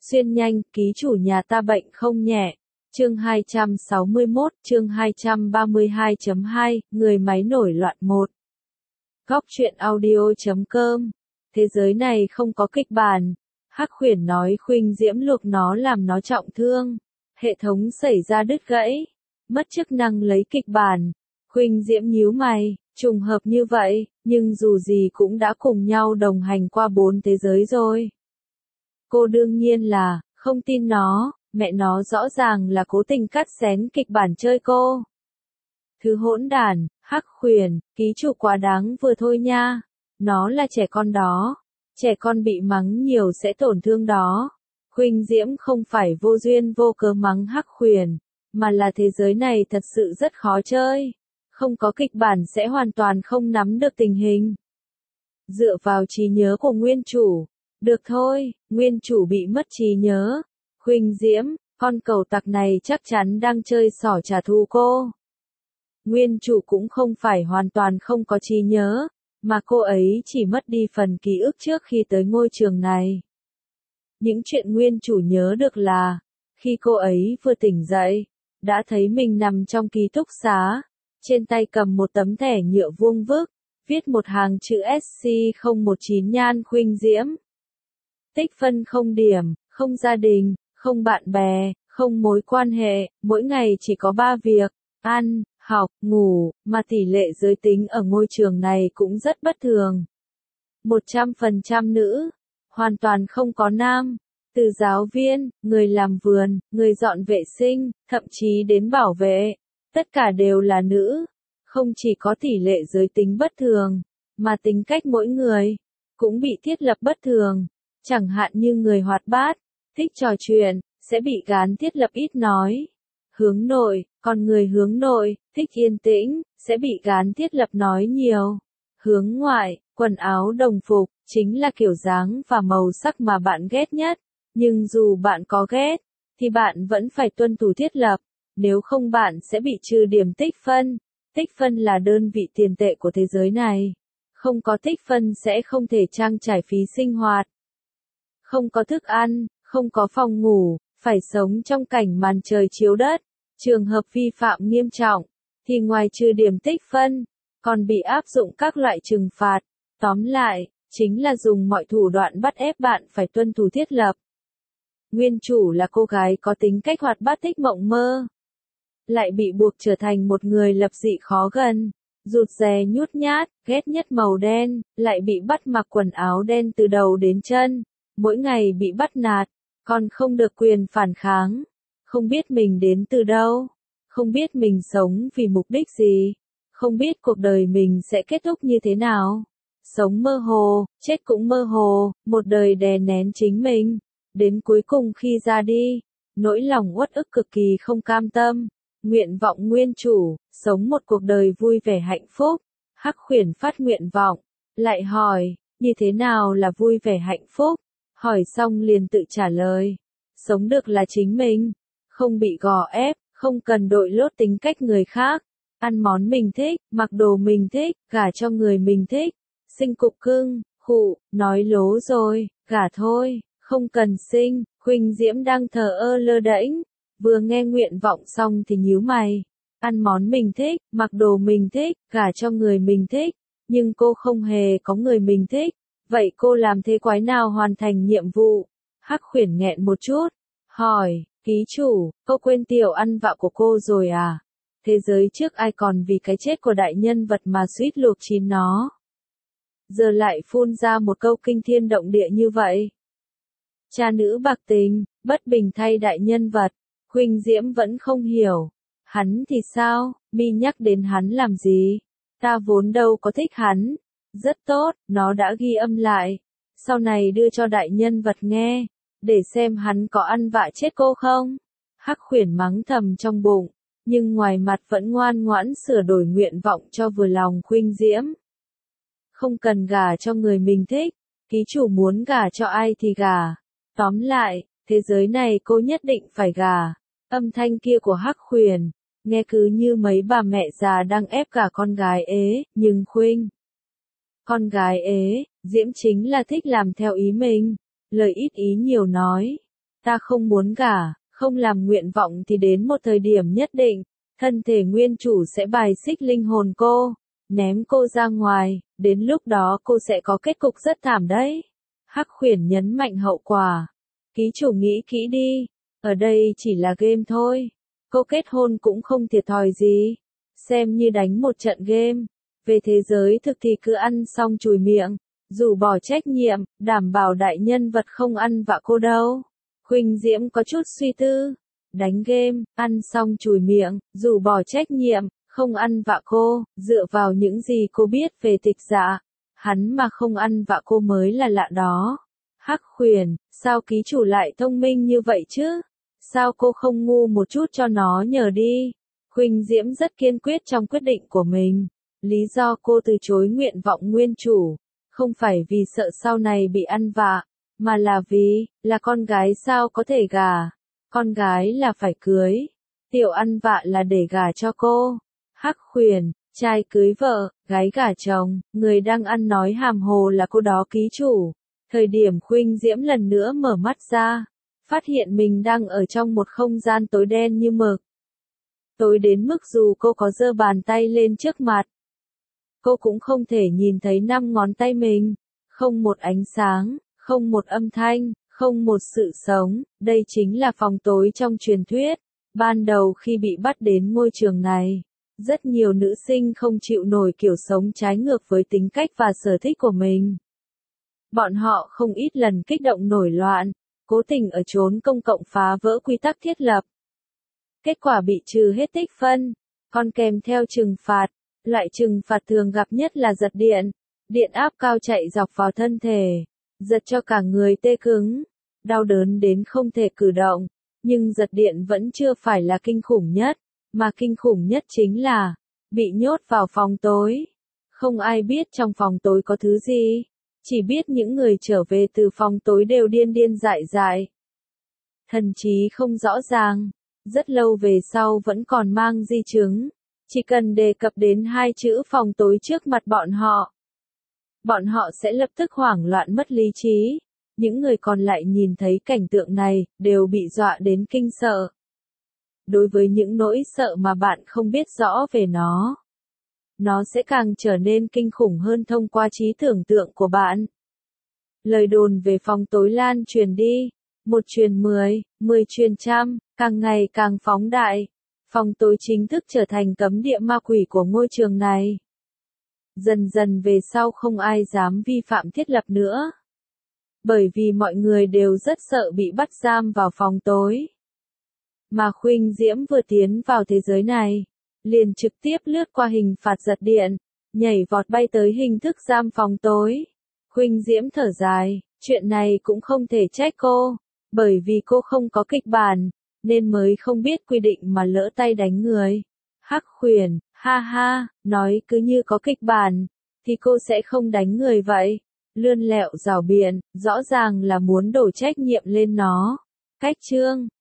Xuyên nhanh, ký chủ nhà ta bệnh không nhẹ. Chương 261, chương 232.2, người máy nổi loạn 1. Góc truyện audio.com. Thế giới này không có kịch bản. Hắc Khuyển nói Khuynh Diễm luộc nó làm nó trọng thương. Hệ thống xảy ra đứt gãy. Mất chức năng lấy kịch bản. Khuynh Diễm nhíu mày, trùng hợp như vậy, nhưng dù gì cũng đã cùng nhau đồng hành qua 4 thế giới rồi. Cô đương nhiên là, không tin nó, mẹ nó rõ ràng là cố tình cắt xén kịch bản chơi cô. Thứ hỗn đản, Hắc Khuyển, ký chủ quá đáng vừa thôi nha. Nó là trẻ con đó. Trẻ con bị mắng nhiều sẽ tổn thương đó. Khuynh Diễm không phải vô duyên vô cớ mắng Hắc Khuyển, mà là thế giới này thật sự rất khó chơi. Không có kịch bản sẽ hoàn toàn không nắm được tình hình. Dựa vào trí nhớ của nguyên chủ. Được thôi, nguyên chủ bị mất trí nhớ. Khuynh Diễm, con cẩu tặc này chắc chắn đang chơi xỏ trả thù cô. Nguyên chủ cũng không phải hoàn toàn không có trí nhớ, mà cô ấy chỉ mất đi phần ký ức trước khi tới ngôi trường này. Những chuyện nguyên chủ nhớ được là, khi cô ấy vừa tỉnh dậy, đã thấy mình nằm trong ký túc xá, trên tay cầm một tấm thẻ nhựa vuông vức, viết một hàng chữ SC019 Nhan Khuynh Diễm. Tích phân không điểm, không gia đình, không bạn bè, không mối quan hệ, mỗi ngày chỉ có 3 việc, ăn, học, ngủ, mà tỷ lệ giới tính ở ngôi trường này cũng rất bất thường. 100% nữ, hoàn toàn không có nam, từ giáo viên, người làm vườn, người dọn vệ sinh, thậm chí đến bảo vệ, tất cả đều là nữ. Không chỉ có tỷ lệ giới tính bất thường, mà tính cách mỗi người cũng bị thiết lập bất thường. Chẳng hạn như người hoạt bát, thích trò chuyện, sẽ bị gán thiết lập ít nói. Hướng nội, còn người hướng nội, thích yên tĩnh, sẽ bị gán thiết lập nói nhiều. Hướng ngoại, quần áo đồng phục, chính là kiểu dáng và màu sắc mà bạn ghét nhất. Nhưng dù bạn có ghét, thì bạn vẫn phải tuân thủ thiết lập. Nếu không bạn sẽ bị trừ điểm tích phân. Tích phân là đơn vị tiền tệ của thế giới này. Không có tích phân sẽ không thể trang trải phí sinh hoạt. Không có thức ăn, không có phòng ngủ, phải sống trong cảnh màn trời chiếu đất. Trường hợp vi phạm nghiêm trọng, thì ngoài trừ điểm tích phân, còn bị áp dụng các loại trừng phạt. Tóm lại, chính là dùng mọi thủ đoạn bắt ép bạn phải tuân thủ thiết lập. Nguyên chủ là cô gái có tính cách hoạt bát thích mộng mơ. Lại bị buộc trở thành một người lập dị khó gần, rụt rè nhút nhát, ghét nhất màu đen, lại bị bắt mặc quần áo đen từ đầu đến chân. Mỗi ngày bị bắt nạt, còn không được quyền phản kháng. Không biết mình đến từ đâu, không biết mình sống vì mục đích gì, không biết cuộc đời mình sẽ kết thúc như thế nào. Sống mơ hồ, chết cũng mơ hồ, một đời đè nén chính mình. Đến cuối cùng khi ra đi, nỗi lòng uất ức cực kỳ không cam tâm. Nguyện vọng nguyên chủ, sống một cuộc đời vui vẻ hạnh phúc. Hắc Khuyển phát nguyện vọng, lại hỏi, như thế nào là vui vẻ hạnh phúc? Hỏi xong liền tự trả lời. Sống được là chính mình. Không bị gò ép, không cần đội lốt tính cách người khác. Ăn món mình thích, mặc đồ mình thích, gả cho người mình thích. Sinh cục cưng, khụ, nói lố rồi, gả thôi, không cần sinh. Khuynh Diễm đang thờ ơ lơ đễnh. Vừa nghe nguyện vọng xong thì nhíu mày. Ăn món mình thích, mặc đồ mình thích, gả cho người mình thích. Nhưng cô không hề có người mình thích. Vậy cô làm thế quái nào hoàn thành nhiệm vụ? Hắc Khuyển nghẹn một chút. Hỏi, ký chủ, cô quên tiểu ăn vạ của cô rồi à? Thế giới trước ai còn vì cái chết của đại nhân vật mà suýt luộc chín nó? Giờ lại phun ra một câu kinh thiên động địa như vậy. Cha nữ bạc tình, bất bình thay đại nhân vật. Khuynh Diễm vẫn không hiểu. Hắn thì sao, mi nhắc đến hắn làm gì? Ta vốn đâu có thích hắn. Rất tốt, nó đã ghi âm lại. Sau này đưa cho đại nhân vật nghe, để xem hắn có ăn vạ chết cô không. Hắc Khuyển mắng thầm trong bụng, nhưng ngoài mặt vẫn ngoan ngoãn sửa đổi nguyện vọng cho vừa lòng Khuynh Diễm. Không cần gả cho người mình thích, ký chủ muốn gả cho ai thì gả. Tóm lại, thế giới này cô nhất định phải gả. Âm thanh kia của Hắc Khuyển, nghe cứ như mấy bà mẹ già đang ép cả con gái ế, nhưng Khuynh. Con gái ế, Diễm chính là thích làm theo ý mình, lời ít ý nhiều nói. Ta không muốn gả, không làm nguyện vọng thì đến một thời điểm nhất định, thân thể nguyên chủ sẽ bài xích linh hồn cô, ném cô ra ngoài, đến lúc đó cô sẽ có kết cục rất thảm đấy. Hắc Khuyển nhấn mạnh hậu quả. Ký chủ nghĩ kỹ đi, ở đây chỉ là game thôi. Cô kết hôn cũng không thiệt thòi gì, xem như đánh một trận game. Về thế giới thực thì cứ ăn xong chùi miệng, rũ bỏ trách nhiệm, đảm bảo đại nhân vật không ăn vạ cô đâu. Khuynh Diễm có chút suy tư. Đánh game, ăn xong chùi miệng, rũ bỏ trách nhiệm, không ăn vạ cô, dựa vào những gì cô biết về Tịch Dạ. Hắn mà không ăn vạ cô mới là lạ đó. Hắc Khuyển, sao ký chủ lại thông minh như vậy chứ? Sao cô không ngu một chút cho nó nhờ đi? Khuynh Diễm rất kiên quyết trong quyết định của mình. Lý do cô từ chối nguyện vọng nguyên chủ, không phải vì sợ sau này bị ăn vạ, mà là vì, là con gái sao có thể gả. Con gái là phải cưới. Tiểu ăn vạ là để gả cho cô. Hắc Khuyển, trai cưới vợ, gái gả chồng, người đang ăn nói hàm hồ là cô đó ký chủ. Thời điểm Khuynh Diễm lần nữa mở mắt ra, phát hiện mình đang ở trong một không gian tối đen như mực. Tối đến mức dù cô có giơ bàn tay lên trước mặt, cô cũng không thể nhìn thấy 5 ngón tay mình. Không một ánh sáng, không một âm thanh, không một sự sống. Đây chính là phòng tối trong truyền thuyết. Ban đầu khi bị bắt đến ngôi trường này, rất nhiều nữ sinh không chịu nổi kiểu sống trái ngược với tính cách và sở thích của mình. Bọn họ không ít lần kích động nổi loạn, cố tình ở chốn công cộng phá vỡ quy tắc thiết lập. Kết quả bị trừ hết tích phân, còn kèm theo trừng phạt. Loại trừng phạt thường gặp nhất là giật điện. Điện áp cao chạy dọc vào thân thể, giật cho cả người tê cứng, đau đớn đến không thể cử động. Nhưng giật điện vẫn chưa phải là kinh khủng nhất, mà kinh khủng nhất chính là bị nhốt vào phòng tối. Không ai biết trong phòng tối có thứ gì, chỉ biết những người trở về từ phòng tối đều điên điên dại dại. Thần trí không rõ ràng, rất lâu về sau vẫn còn mang di chứng. Chỉ cần đề cập đến 2 chữ phòng tối trước mặt bọn họ sẽ lập tức hoảng loạn mất lý trí. Những người còn lại nhìn thấy cảnh tượng này, đều bị dọa đến kinh sợ. Đối với những nỗi sợ mà bạn không biết rõ về nó sẽ càng trở nên kinh khủng hơn thông qua trí tưởng tượng của bạn. Lời đồn về phòng tối lan truyền đi, 1 truyền 10, 10 truyền trăm, càng ngày càng phóng đại. Phòng tối chính thức trở thành cấm địa ma quỷ của ngôi trường này. Dần dần về sau không ai dám vi phạm thiết lập nữa. Bởi vì mọi người đều rất sợ bị bắt giam vào phòng tối. Mà Khuynh Diễm vừa tiến vào thế giới này, liền trực tiếp lướt qua hình phạt giật điện, nhảy vọt bay tới hình thức giam phòng tối. Khuynh Diễm thở dài, chuyện này cũng không thể trách cô, bởi vì cô không có kịch bản, nên mới không biết quy định mà lỡ tay đánh người. Hắc Khuyển, ha ha, nói cứ như có kịch bản, thì cô sẽ không đánh người vậy. Lươn lẹo rảo biện, rõ ràng là muốn đổ trách nhiệm lên nó. Cách chương